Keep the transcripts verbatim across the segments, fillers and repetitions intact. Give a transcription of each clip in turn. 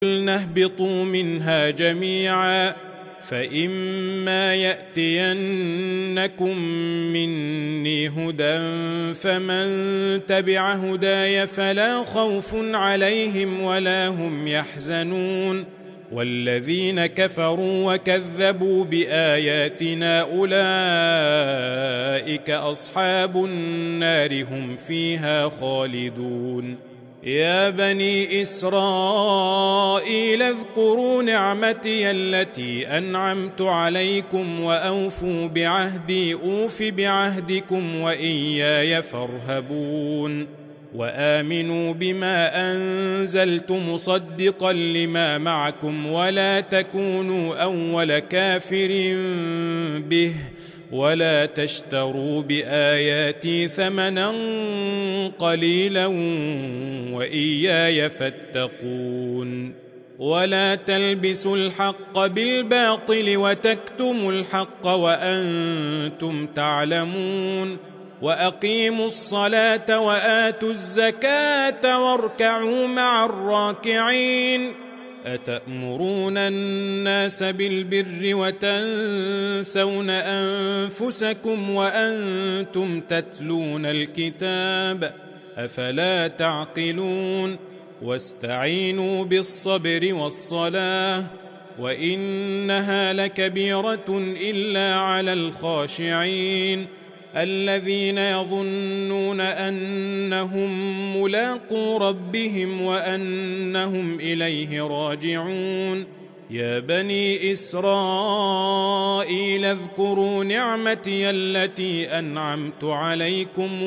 قُلْنَا اهْبِطُوا مِنْهَا جَمِيعًا فَإِمَّا يَأْتِيَنَّكُم مِّنِّي هُدًى فَمَن تَبِعَ هُدَايَ فَلَا خَوْفٌ عَلَيْهِمْ وَلَا هُمْ يَحْزَنُونَ وَالَّذِينَ كَفَرُوا وَكَذَّبُوا بِآيَاتِنَا أُولَئِكَ أَصْحَابُ النَّارِ هُمْ فِيهَا خَالِدُونَ يا بني إسرائيل اذكروا نعمتي التي أنعمت عليكم وأوفوا بعهدي أوف بعهدكم وإياي فارهبون وآمنوا بما أنزلت مصدقا لما معكم ولا تكونوا أول كافر به ولا تشتروا بآياتي ثمنا قليلا وإياي فاتقون ولا تلبسوا الحق بالباطل وتكتموا الحق وأنتم تعلمون وأقيموا الصلاة وآتوا الزكاة واركعوا مع الراكعين أتأمرون الناس بالبر وتنسون أنفسكم وأنتم تتلون الكتاب أفلا تعقلون واستعينوا بالصبر والصلاة وإنها لكبيرة إلا على الخاشعين الذين يظنون أنهم ملاقو ربهم وأنهم إليه راجعون يا بني إسرائيل اذكروا نعمتي التي أنعمت عليكم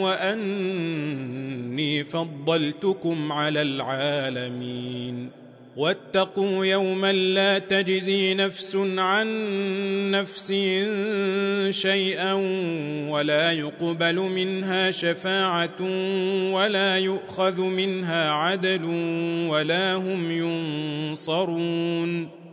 وأني فضلتكم على العالمين واتقوا يوما لا تجزي نفس عن نفس شيئا ولا يقبل منها شفاعة ولا يؤخذ منها عدل ولا هم ينصرون